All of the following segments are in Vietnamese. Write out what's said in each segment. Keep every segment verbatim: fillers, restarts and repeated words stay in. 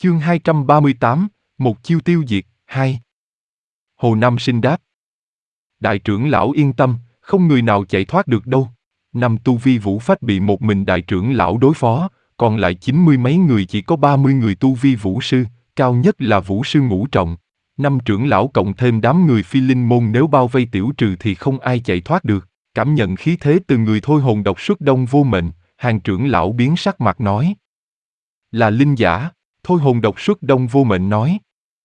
Chương hai trăm ba mươi tám, một chiêu tiêu diệt, hai. Hồ Nam Sinh đáp. Đại trưởng lão yên tâm, không người nào chạy thoát được đâu. Năm tu vi vũ phách bị một mình đại trưởng lão đối phó, còn lại chín mươi mấy người chỉ có ba mươi người tu vi vũ sư, cao nhất là vũ sư ngũ trọng. Năm trưởng lão cộng thêm đám người phi linh môn nếu bao vây tiểu trừ thì không ai chạy thoát được. Cảm nhận khí thế từ người thôi hồn độc xuất đông vô mệnh, hàng trưởng lão biến sắc mặt nói. Là linh giả. Thôi hồn độc xuất đông vô mệnh nói.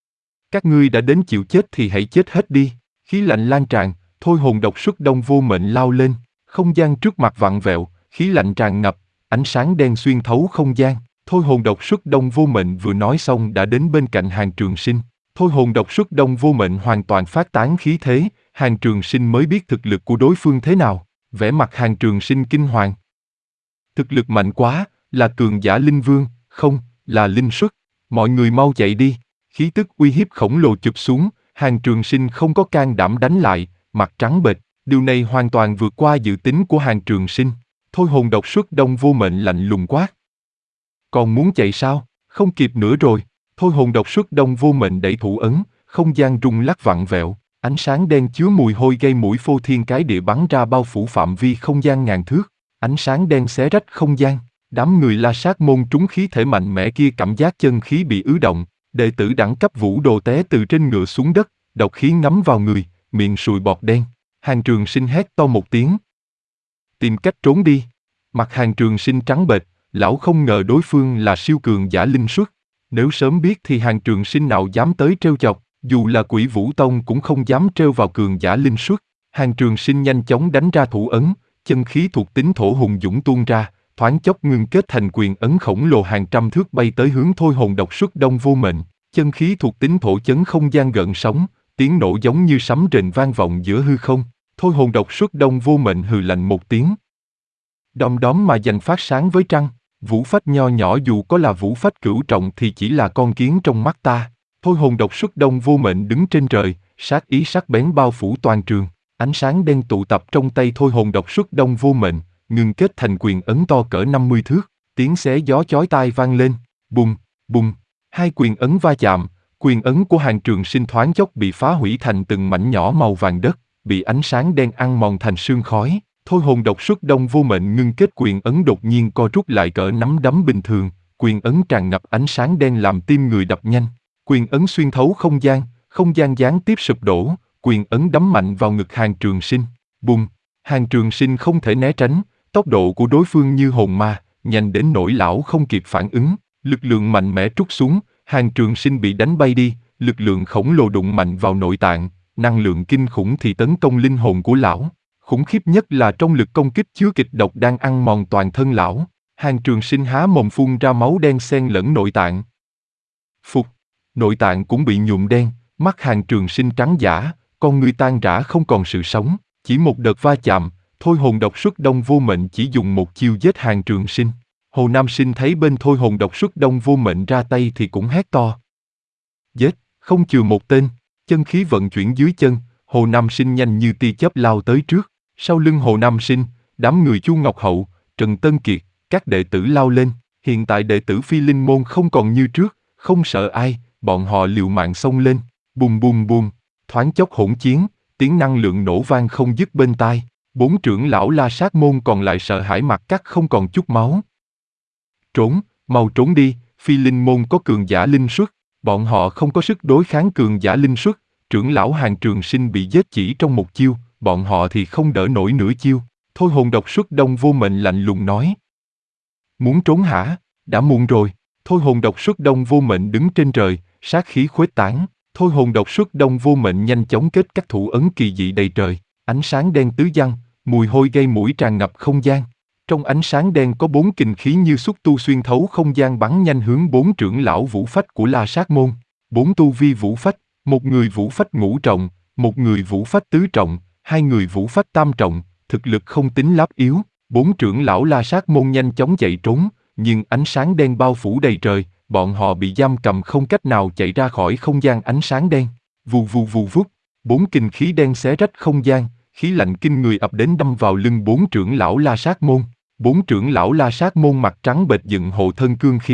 Các ngươi đã đến chịu chết thì hãy chết hết đi. Khí lạnh lan tràn, thôi hồn độc xuất đông vô mệnh lao lên. Không gian trước mặt vặn vẹo, khí lạnh tràn ngập, ánh sáng đen xuyên thấu không gian. Thôi hồn độc xuất đông vô mệnh vừa nói xong đã đến bên cạnh Hàng Trường Sinh. Thôi hồn độc xuất đông vô mệnh hoàn toàn phát tán khí thế, Hàng Trường Sinh mới biết thực lực của đối phương thế nào. Vẻ mặt Hàng Trường Sinh kinh hoàng. Thực lực mạnh quá, là cường giả linh vương, không, là linh xuất. Mọi người mau chạy đi. Khí tức uy hiếp khổng lồ chụp xuống, Hàng Trường Sinh không có can đảm đánh lại, mặt trắng bệch. Điều này hoàn toàn vượt qua dự tính của Hàng Trường Sinh. Thôi hồn độc xuất đông vô mệnh lạnh lùng quát. Còn muốn chạy sao? Không kịp nữa rồi. Thôi hồn độc xuất đông vô mệnh đẩy thủ ấn, không gian rung lắc vặn vẹo, ánh sáng đen chứa mùi hôi gây mũi phô thiên cái địa bắn ra bao phủ phạm vi không gian ngàn thước. Ánh sáng đen xé rách không gian. Đám người La Sát môn trúng khí thể mạnh mẽ kia cảm giác chân khí bị ứ động. Đệ tử đẳng cấp vũ đồ té từ trên ngựa xuống đất, độc khí ngấm vào người, miệng sùi bọt đen. Hàng Trường Sinh hét to một tiếng. Tìm cách trốn đi. Mặt Hàng Trường Sinh trắng bệch, lão không ngờ đối phương là siêu cường giả linh xuất. Nếu sớm biết thì Hàng Trường Sinh nào dám tới trêu chọc, dù là Quỷ Vũ Tông cũng không dám trêu vào cường giả linh xuất. Hàng Trường Sinh nhanh chóng đánh ra thủ ấn, chân khí thuộc tính thổ hùng dũng tuôn ra, thoáng chốc ngưng kết thành quyền ấn khổng lồ hàng trăm thước bay tới hướng thôi hồn độc xuất đông vô mệnh. Chân khí thuộc tính thổ chấn không gian gợn sóng, tiếng nổ giống như sấm rền vang vọng giữa hư không. Thôi hồn độc xuất đông vô mệnh hừ lạnh một tiếng. Đom đóm mà giành phát sáng với trăng, vũ phách nho nhỏ dù có là vũ phách cửu trọng thì chỉ là con kiến trong mắt ta. Thôi hồn độc xuất đông vô mệnh đứng trên trời, sát ý sắc bén bao phủ toàn trường. Ánh sáng đen tụ tập trong tay thôi hồn độc xuất đông vô mệnh, ngưng kết thành quyền ấn to cỡ năm mươi thước, tiếng xé gió chói tai vang lên, bùng, bùng, hai quyền ấn va chạm, quyền ấn của Hàng Trường Sinh thoáng chốc bị phá hủy thành từng mảnh nhỏ màu vàng đất, bị ánh sáng đen ăn mòn thành sương khói. Thôi hồn độc xuất đông vô mệnh ngưng kết quyền ấn đột nhiên co rút lại cỡ nắm đấm bình thường, quyền ấn tràn ngập ánh sáng đen làm tim người đập nhanh, quyền ấn xuyên thấu không gian, không gian gián tiếp sụp đổ, quyền ấn đấm mạnh vào ngực Hàng Trường Sinh, bùng, Hàng Trường Sinh không thể né tránh, tốc độ của đối phương như hồn ma, nhanh đến nỗi lão không kịp phản ứng, lực lượng mạnh mẽ trút xuống, Hàng Trường Sinh bị đánh bay đi, lực lượng khổng lồ đụng mạnh vào nội tạng, năng lượng kinh khủng thì tấn công linh hồn của lão. Khủng khiếp nhất là trong lực công kích chứa kịch độc đang ăn mòn toàn thân lão. Hàng Trường Sinh há mồm phun ra máu đen xen lẫn nội tạng. Phục, nội tạng cũng bị nhuộm đen, mắt Hàng Trường Sinh trắng dã, con người tan rã không còn sự sống. Chỉ một đợt va chạm, thôi hồn độc xuất đông vô mệnh chỉ dùng một chiêu giết Hàng Trường Sinh. Hồ Nam Sinh thấy bên thôi hồn độc xuất đông vô mệnh ra tay thì cũng hét to. Giết, không chừa một tên, chân khí vận chuyển dưới chân, Hồ Nam Sinh nhanh như tia chớp lao tới trước. Sau lưng Hồ Nam Sinh, đám người Chu Ngọc Hậu, Trần Tân Kiệt, các đệ tử lao lên. Hiện tại đệ tử Phi Linh Môn không còn như trước, không sợ ai, bọn họ liều mạng xông lên. Bùm bùm bùm, thoáng chốc hỗn chiến, tiếng năng lượng nổ vang không dứt bên tai. Bốn trưởng lão La Sát môn còn lại sợ hãi mặt cắt không còn chút máu. Trốn, mau trốn đi, Phi Linh Môn có cường giả linh xuất, bọn họ không có sức đối kháng cường giả linh xuất. Trưởng lão Hàng Trường Sinh bị giết chỉ trong một chiêu, bọn họ thì không đỡ nổi nửa chiêu. Thôi hồn độc xuất đông vô mệnh lạnh lùng nói. Muốn trốn hả? Đã muộn rồi. Thôi hồn độc xuất đông vô mệnh đứng trên trời, sát khí khuếch tán. Thôi hồn độc xuất đông vô mệnh nhanh chóng kết các thủ ấn kỳ dị đầy trời. Ánh sáng đen tứ giăng, mùi hôi gây mũi tràn ngập không gian. Trong ánh sáng đen có bốn kình khí như xúc tu xuyên thấu không gian bắn nhanh hướng bốn trưởng lão vũ phách của La Sát môn. Bốn tu vi vũ phách, một người vũ phách ngũ trọng, một người vũ phách tứ trọng, hai người vũ phách tam trọng, thực lực không tính láp yếu. Bốn trưởng lão La Sát môn nhanh chóng chạy trốn, nhưng ánh sáng đen bao phủ đầy trời, bọn họ bị giam cầm không cách nào chạy ra khỏi không gian ánh sáng đen. Vù vù vù vút, bốn kình khí đen xé rách không gian, khí lạnh kinh người ập đến đâm vào lưng bốn trưởng lão La Sát môn. Bốn trưởng lão La Sát môn mặt trắng bệch dựng hộ thân cương khí,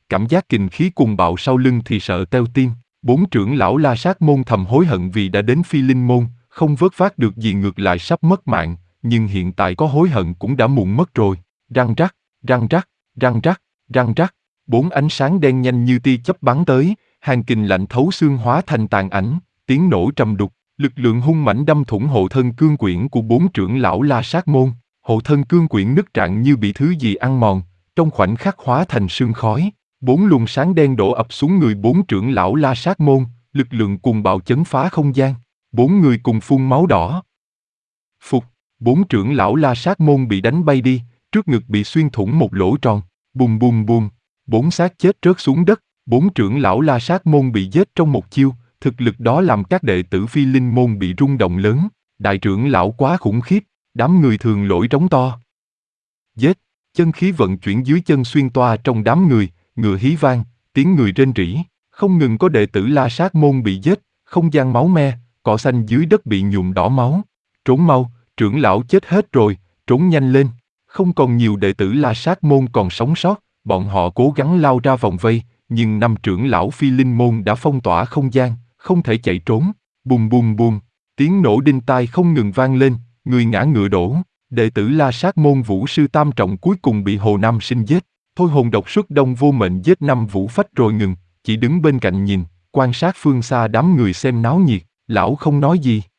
cảm giác kình khí cuồng bạo sau lưng thì sợ teo tim. Bốn trưởng lão La Sát môn thầm hối hận vì đã đến Phi Linh môn, không vớt vát được gì ngược lại sắp mất mạng, nhưng hiện tại có hối hận cũng đã muộn mất rồi. Răng rắc, răng rắc, răng rắc, răng rắc, bốn ánh sáng đen nhanh như tia chớp bắn tới, hàng kình lạnh thấu xương hóa thành tàn ảnh, tiếng nổ trầm đục, lực lượng hung mãnh đâm thủng hộ thân cương quyển của bốn trưởng lão La Sát môn. Hộ thân cương quyển nứt rạn như bị thứ gì ăn mòn, trong khoảnh khắc hóa thành sương khói. Bốn luồng sáng đen đổ ập xuống người bốn trưởng lão La Sát môn, lực lượng cuồng bạo chấn phá không gian. Bốn người cùng phun máu đỏ. Phục, bốn trưởng lão La Sát môn bị đánh bay đi, trước ngực bị xuyên thủng một lỗ tròn. Bùm bùm bùm, bốn xác chết rớt xuống đất. Bốn trưởng lão La Sát môn bị giết trong một chiêu, thực lực đó làm các đệ tử Phi Linh môn bị rung động lớn. Đại trưởng lão quá khủng khiếp, đám người thường lỗi trống to. Giết, chân khí vận chuyển dưới chân xuyên toa trong đám người, ngựa hí vang, tiếng người rên rỉ, không ngừng có đệ tử La Sát môn bị giết, không gian máu me, cỏ xanh dưới đất bị nhuộm đỏ máu. Trốn mau, trưởng lão chết hết rồi, trốn nhanh lên. Không còn nhiều đệ tử La Sát môn còn sống sót, bọn họ cố gắng lao ra vòng vây, nhưng năm trưởng lão Phi Linh môn đã phong tỏa không gian, không thể chạy trốn. Bùm bùm bùm, tiếng nổ đinh tai không ngừng vang lên, người ngã ngựa đổ. Đệ tử La Sát môn Vũ sư Tam Trọng cuối cùng bị Hồ Nam Sinh giết. Thôi hồn độc xuất đông vô mệnh giết năm Vũ Phách rồi ngừng, chỉ đứng bên cạnh nhìn, quan sát phương xa đám người xem náo nhiệt. Lão không nói gì,